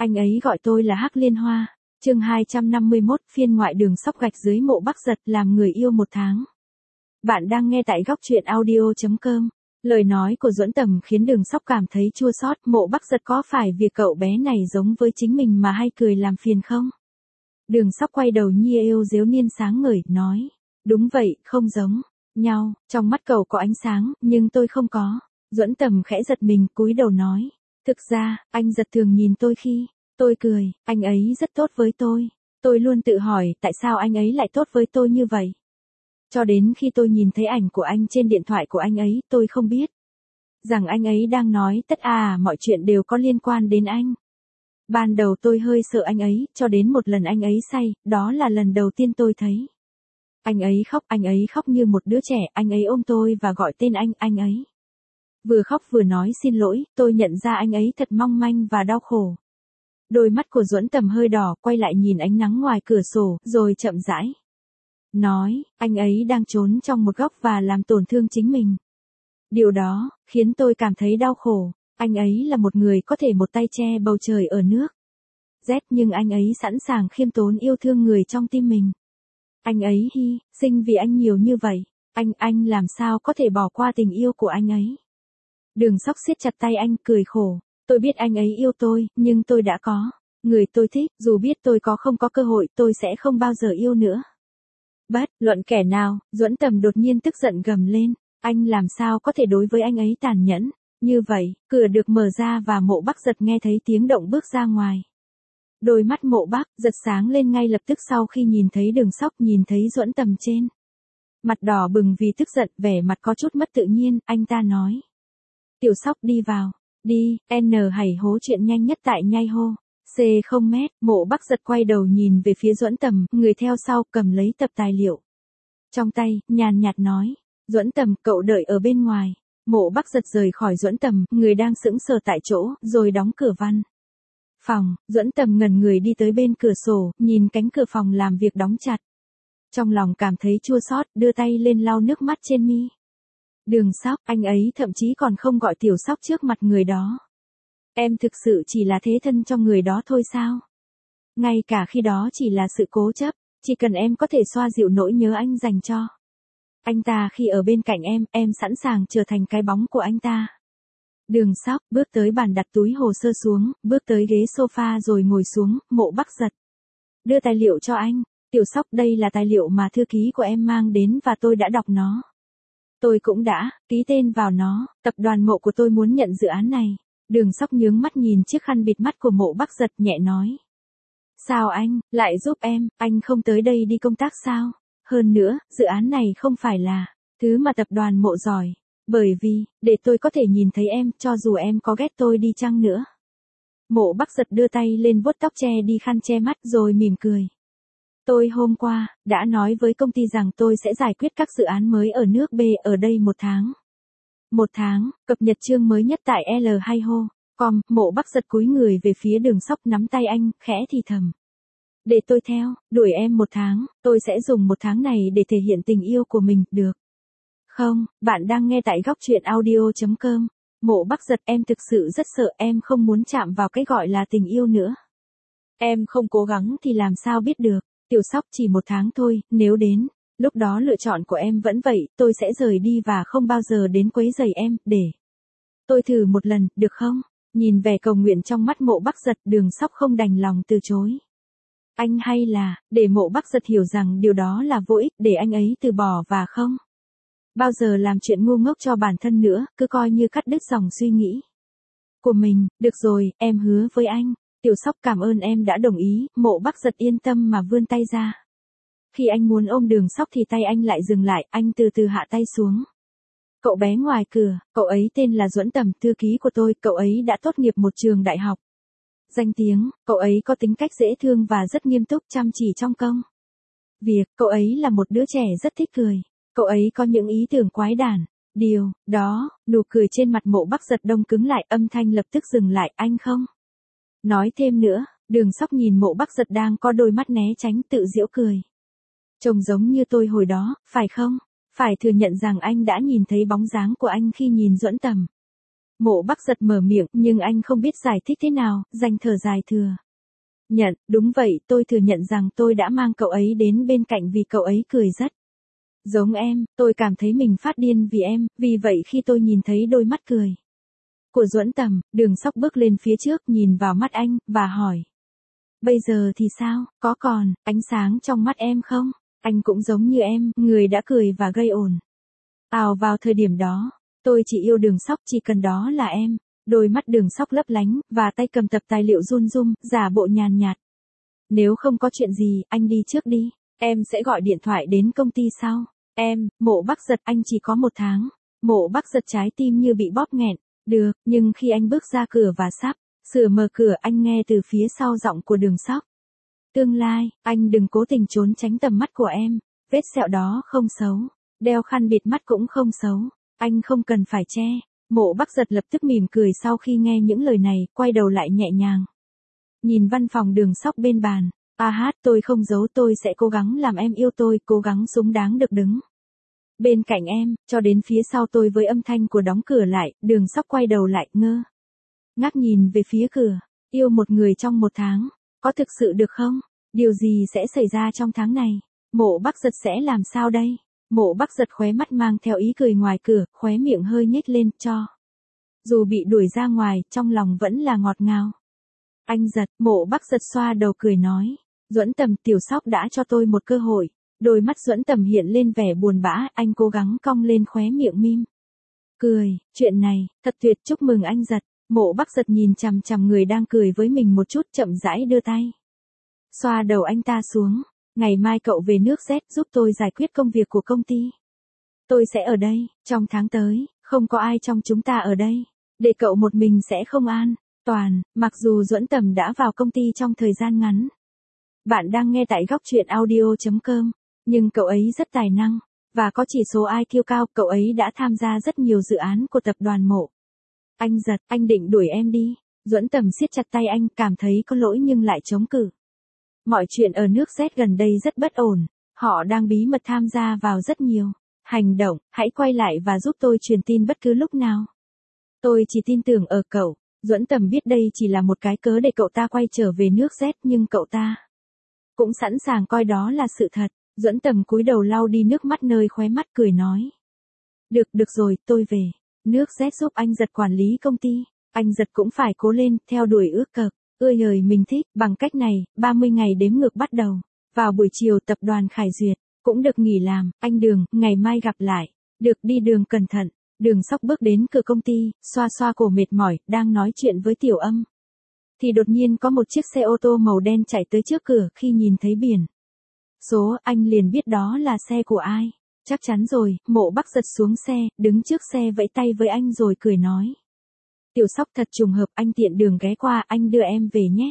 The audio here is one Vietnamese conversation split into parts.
Anh ấy gọi tôi là Hắc Liên Hoa. Chương 251, phiên ngoại đường sóc gạch dưới mộ Bắc Giật, làm người yêu 1 tháng. Bạn đang nghe tại góc truyện audio.com. Lời nói của Duẫn Tầm khiến Đường Sóc cảm thấy chua xót. Mộ Bắc Giật có phải việc cậu bé này giống với chính mình mà hay cười làm phiền không? Đường Sóc quay đầu nhi yêu díu niên sáng ngời, nói. Đúng vậy, không giống nhau, trong mắt cậu có ánh sáng, nhưng tôi không có. Duẫn Tầm khẽ giật mình, cúi đầu nói. Thực ra, anh Giật thường nhìn tôi khi tôi cười, anh ấy rất tốt với tôi. Tôi luôn tự hỏi tại sao anh ấy lại tốt với tôi như vậy. Cho đến khi tôi nhìn thấy ảnh của anh trên điện thoại của anh ấy, tôi không biết rằng anh ấy đang nói mọi chuyện đều có liên quan đến anh. Ban đầu tôi hơi sợ anh ấy, cho đến một lần anh ấy say, đó là lần đầu tiên tôi thấy. Anh ấy khóc như một đứa trẻ, anh ấy ôm tôi và gọi tên anh ấy. Vừa khóc vừa nói xin lỗi, tôi nhận ra anh ấy thật mong manh và đau khổ. Đôi mắt của Duẫn Tầm hơi đỏ, quay lại nhìn ánh nắng ngoài cửa sổ, rồi chậm rãi nói, anh ấy đang trốn trong một góc và làm tổn thương chính mình. Điều đó khiến tôi cảm thấy đau khổ. Anh ấy là một người có thể một tay che bầu trời ở nước rét, nhưng anh ấy sẵn sàng khiêm tốn yêu thương người trong tim mình. Anh ấy hy sinh vì anh nhiều như vậy. Anh làm sao có thể bỏ qua tình yêu của anh ấy? Đường Sóc siết chặt tay anh, cười khổ. Tôi biết anh ấy yêu tôi, nhưng tôi đã có người tôi thích, dù biết tôi không có cơ hội, tôi sẽ không bao giờ yêu nữa. Bất luận kẻ nào. Duẫn Tầm đột nhiên tức giận gầm lên. Anh làm sao có thể đối với anh ấy tàn nhẫn như vậy? Cửa được mở ra và Mộ Bắc Giật nghe thấy tiếng động bước ra ngoài. Đôi mắt Mộ Bắc Giật sáng lên ngay lập tức sau khi nhìn thấy Đường Sóc, nhìn thấy Duẫn Tầm trên mặt đỏ bừng vì tức giận, vẻ mặt có chút mất tự nhiên. Anh ta nói. Tiểu Sóc đi vào. Đi, hãy hố chuyện nhanh nhất tại nhai hô. C0 m. Mộ Bắc Giật quay đầu nhìn về phía Duẫn Tầm, người theo sau cầm lấy tập tài liệu trong tay, nhàn nhạt nói. Duẫn Tầm, cậu đợi ở bên ngoài. Mộ Bắc Giật rời khỏi Duẫn Tầm, người đang sững sờ tại chỗ, rồi đóng cửa văn phòng. Duẫn Tầm ngẩn người đi tới bên cửa sổ, nhìn cánh cửa phòng làm việc đóng chặt. Trong lòng cảm thấy chua xót, đưa tay lên lau nước mắt trên mi. Đường Sóc, anh ấy thậm chí còn không gọi Tiểu Sóc trước mặt người đó. Em thực sự chỉ là thế thân cho người đó thôi sao? Ngay cả khi đó chỉ là sự cố chấp, chỉ cần em có thể xoa dịu nỗi nhớ anh dành cho anh ta khi ở bên cạnh em sẵn sàng trở thành cái bóng của anh ta. Đường Sóc bước tới bàn đặt túi hồ sơ xuống, bước tới ghế sofa rồi ngồi xuống. Mộ Bắc Giật đưa tài liệu cho anh. Tiểu Sóc, đây là tài liệu mà thư ký của em mang đến và tôi đã đọc nó. Tôi cũng đã ký tên vào nó. Tập đoàn Mộ của tôi muốn nhận dự án này. Đường Sóc nhướng mắt nhìn chiếc khăn bịt mắt của Mộ Bắc Giật, nhẹ nói. Sao anh lại giúp em? Anh không tới đây đi công tác sao? Hơn nữa, dự án này không phải là thứ mà tập đoàn Mộ giỏi. Bởi vì, để tôi có thể nhìn thấy em, cho dù em có ghét tôi đi chăng nữa. Mộ Bắc Giật đưa tay lên vuốt tóc che đi khăn che mắt rồi mỉm cười. Tôi hôm qua đã nói với công ty rằng tôi sẽ giải quyết các dự án mới ở nước B ở đây 1 tháng. 1 tháng, cập nhật chương mới nhất tại L2Ho.com. Mộ Bắc Giật cúi người về phía Đường Sóc, nắm tay anh, khẽ thì thầm. Để tôi theo, đuổi em 1 tháng, tôi sẽ dùng 1 tháng này để thể hiện tình yêu của mình, được không? Bạn đang nghe tại góc truyện audio.com. Mộ Bắc Giật, em thực sự rất sợ, em không muốn chạm vào cái gọi là tình yêu nữa. Em không cố gắng thì làm sao biết được. Tiểu Sóc, chỉ 1 tháng thôi, nếu đến lúc đó lựa chọn của em vẫn vậy, tôi sẽ rời đi và không bao giờ đến quấy rầy em, để tôi thử một lần, được không? Nhìn vẻ cầu nguyện trong mắt Mộ Bắc Giật, Đường Sóc không đành lòng từ chối. Anh hay là, để Mộ Bắc Giật hiểu rằng điều đó là vô ích, để anh ấy từ bỏ và không bao giờ làm chuyện ngu ngốc cho bản thân nữa, cứ coi như cắt đứt dòng suy nghĩ của mình. Được rồi, em hứa với anh. Tiểu Sóc, cảm ơn em đã đồng ý. Mộ Bắc Giật yên tâm mà vươn tay ra. Khi anh muốn ôm Đường Sóc thì tay anh lại dừng lại, anh từ từ hạ tay xuống. Cậu bé ngoài cửa, cậu ấy tên là Duẫn Tầm, thư ký của tôi, cậu ấy đã tốt nghiệp một trường đại học danh tiếng, cậu ấy có tính cách dễ thương và rất nghiêm túc, chăm chỉ trong công việc, cậu ấy là một đứa trẻ rất thích cười. Cậu ấy có những ý tưởng quái đản. Điều đó, nụ cười trên mặt Mộ Bắc Giật đông cứng lại, âm thanh lập tức dừng lại, anh không nói thêm nữa. Đường Sóc nhìn Mộ Bắc Giật đang có đôi mắt né tránh, tự giễu cười. Trông giống như tôi hồi đó, phải không? Phải thừa nhận rằng anh đã nhìn thấy bóng dáng của anh khi nhìn Duẫn Tầm. Mộ Bắc Giật mở miệng, nhưng anh không biết giải thích thế nào, dành thở dài thừa nhận, đúng vậy, tôi thừa nhận rằng tôi đã mang cậu ấy đến bên cạnh vì cậu ấy cười rất giống em, tôi cảm thấy mình phát điên vì em, vì vậy khi tôi nhìn thấy đôi mắt cười của Duẫn Tầm, Đường Sóc bước lên phía trước nhìn vào mắt anh, và hỏi. Bây giờ thì sao, có còn ánh sáng trong mắt em không? Anh cũng giống như em, người đã cười và gây ồn ào vào thời điểm đó. Tôi chỉ yêu Đường Sóc, chỉ cần đó là em. Đôi mắt Đường Sóc lấp lánh, và tay cầm tập tài liệu run run, giả bộ nhàn nhạt. Nếu không có chuyện gì, anh đi trước đi. Em sẽ gọi điện thoại đến công ty sau. Em, Mộ Bắc Giật, anh chỉ có 1 tháng. Mộ Bắc Giật trái tim như bị bóp nghẹn. Được, nhưng khi anh bước ra cửa và sắp sửa mở cửa, anh nghe từ phía sau giọng của Đường Sóc. Tương lai, anh đừng cố tình trốn tránh tầm mắt của em. Vết sẹo đó không xấu. Đeo khăn bịt mắt cũng không xấu. Anh không cần phải che. Mộ Bắc Giật lập tức mỉm cười sau khi nghe những lời này, quay đầu lại nhẹ nhàng. Nhìn văn phòng Đường Sóc bên bàn. Tôi không giấu, tôi sẽ cố gắng làm em yêu tôi, cố gắng xứng đáng được đứng bên cạnh em, cho đến phía sau tôi. Với âm thanh của đóng cửa lại, Đường Sóc quay đầu lại, ngơ ngác nhìn về phía cửa. Yêu một người trong 1 tháng, có thực sự được không? Điều gì sẽ xảy ra trong tháng này? Mộ Bắc Giật sẽ làm sao đây? Mộ Bắc Giật khóe mắt mang theo ý cười ngoài cửa, khóe miệng hơi nhếch lên, cho dù bị đuổi ra ngoài, trong lòng vẫn là ngọt ngào. Anh Giật, Mộ Bắc Giật xoa đầu cười nói. Duẫn Tầm, Tiểu Sóc đã cho tôi một cơ hội. Đôi mắt Duẫn Tầm hiện lên vẻ buồn bã, anh cố gắng cong lên khóe miệng mím cười, chuyện này, thật tuyệt, chúc mừng anh Giật. Mộ Bắc Giật nhìn chằm chằm người đang cười với mình một chút, chậm rãi đưa tay xoa đầu anh ta xuống. Ngày mai cậu về nước Z giúp tôi giải quyết công việc của công ty. Tôi sẽ ở đây, trong tháng tới, không có ai trong chúng ta ở đây. Để cậu một mình sẽ không an toàn, mặc dù Duẫn Tầm đã vào công ty trong thời gian ngắn. Bạn đang nghe tại góc truyện audio.com, nhưng cậu ấy rất tài năng, và có chỉ số IQ cao, cậu ấy đã tham gia rất nhiều dự án của tập đoàn Mộ. Anh Giật, anh định đuổi em đi. Duẫn Tầm siết chặt tay anh, cảm thấy có lỗi nhưng lại chống cự. Mọi chuyện ở nước Z gần đây rất bất ổn, họ đang bí mật tham gia vào rất nhiều hành động, hãy quay lại và giúp tôi truyền tin bất cứ lúc nào. Tôi chỉ tin tưởng ở cậu. Duẫn Tầm biết đây chỉ là một cái cớ để cậu ta quay trở về nước Z, nhưng cậu ta cũng sẵn sàng coi đó là sự thật. Duẫn Tầm cúi đầu lau đi nước mắt nơi khóe mắt, cười nói. Được rồi, tôi về nước Z giúp anh Giật quản lý công ty. Anh Giật cũng phải cố lên, theo đuổi ước cực ưa lời mình thích. Bằng cách này, 30 ngày đếm ngược bắt đầu. Vào buổi chiều, tập đoàn Khải Duyệt cũng được nghỉ làm. Anh Đường, ngày mai gặp lại. Được, đi đường cẩn thận. Đường Sóc bước đến cửa công ty, xoa xoa cổ mệt mỏi, đang nói chuyện với Tiểu Âm. Thì đột nhiên có một chiếc xe ô tô màu đen chạy tới trước cửa. Khi nhìn thấy biển số, anh liền biết đó là xe của ai. Chắc chắn rồi. Mộ Bắc Giật xuống xe, đứng trước xe vẫy tay với anh rồi cười nói. Tiểu Sóc, thật trùng hợp, anh tiện đường ghé qua, anh đưa em về nhé.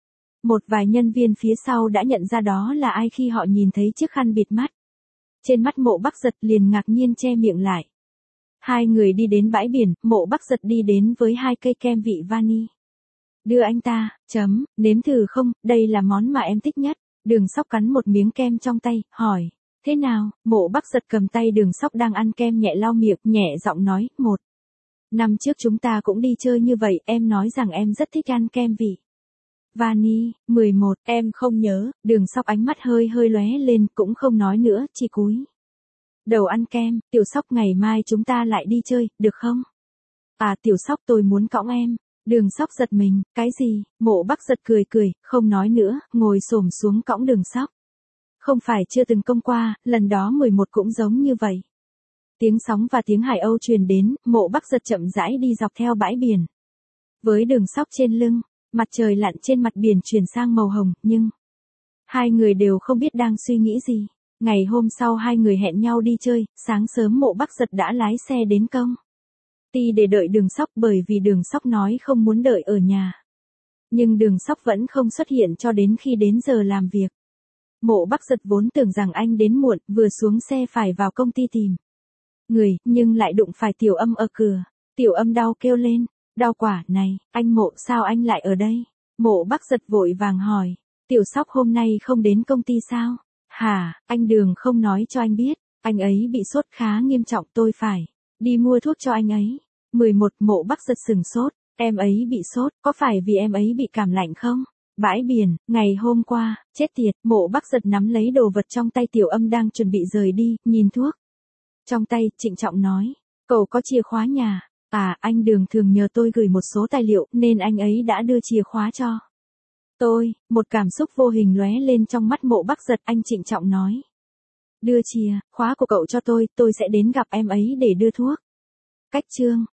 Một vài nhân viên phía sau đã nhận ra đó là ai khi họ nhìn thấy chiếc khăn bịt mắt trên mắt Mộ Bắc Giật, liền ngạc nhiên che miệng lại. Hai người đi đến bãi biển, Mộ Bắc Giật đi đến với 2 cây kem vị vani. Đưa anh ta, nếm thử không, đây là món mà em thích nhất. Đường Sóc cắn một miếng kem trong tay, hỏi. Thế nào? Mộ Bắc Giật cầm tay Đường Sóc đang ăn kem nhẹ lau miệng, nhẹ giọng nói. 1 năm trước chúng ta cũng đi chơi như vậy, em nói rằng em rất thích ăn kem vị vani. 11, em không nhớ. Đường Sóc ánh mắt hơi lóe lên, cũng không nói nữa, chỉ cúi đầu ăn kem. Tiểu Sóc, ngày mai chúng ta lại đi chơi, được không? Tiểu Sóc, tôi muốn cõng em. Đường Sóc giật mình, cái gì? Mộ Bắc Giật cười, không nói nữa, ngồi xổm xuống cõng Đường Sóc. Không phải chưa từng công qua, lần đó 11 cũng giống như vậy. Tiếng sóng và tiếng hải âu truyền đến, Mộ Bắc Giật chậm rãi đi dọc theo bãi biển. Với Đường Sóc trên lưng, mặt trời lặn trên mặt biển chuyển sang màu hồng, nhưng hai người đều không biết đang suy nghĩ gì. Ngày hôm sau hai người hẹn nhau đi chơi, sáng sớm Mộ Bắc Giật đã lái xe đến công ty để đợi Đường Sóc, bởi vì Đường Sóc nói không muốn đợi ở nhà. Nhưng Đường Sóc vẫn không xuất hiện cho đến khi đến giờ làm việc. Mộ Bắc Giật vốn tưởng rằng anh đến muộn, vừa xuống xe phải vào công ty tìm người, nhưng lại đụng phải Tiểu Âm ở cửa. Tiểu Âm đau kêu lên. Đau quả, này, anh Mộ, sao anh lại ở đây? Mộ Bắc Giật vội vàng hỏi. Tiểu Sóc hôm nay không đến công ty sao? Hả, anh Đường không nói cho anh biết. Anh ấy bị sốt khá nghiêm trọng, tôi phải đi mua thuốc cho anh ấy. 11. Mộ Bắc Giật sừng sốt. Em ấy bị sốt, có phải vì em ấy bị cảm lạnh không? Bãi biển, ngày hôm qua, chết tiệt, Mộ Bắc Giật nắm lấy đồ vật trong tay Tiểu Âm đang chuẩn bị rời đi, nhìn thuốc trong tay, trịnh trọng nói. Cậu có chìa khóa nhà. À, anh Đường thường nhờ tôi gửi một số tài liệu, nên anh ấy đã đưa chìa khóa cho tôi. Một cảm xúc vô hình lóe lên trong mắt Mộ Bắc Giật, anh trịnh trọng nói. Đưa chìa khóa của cậu cho tôi sẽ đến gặp em ấy để đưa thuốc. Cách chương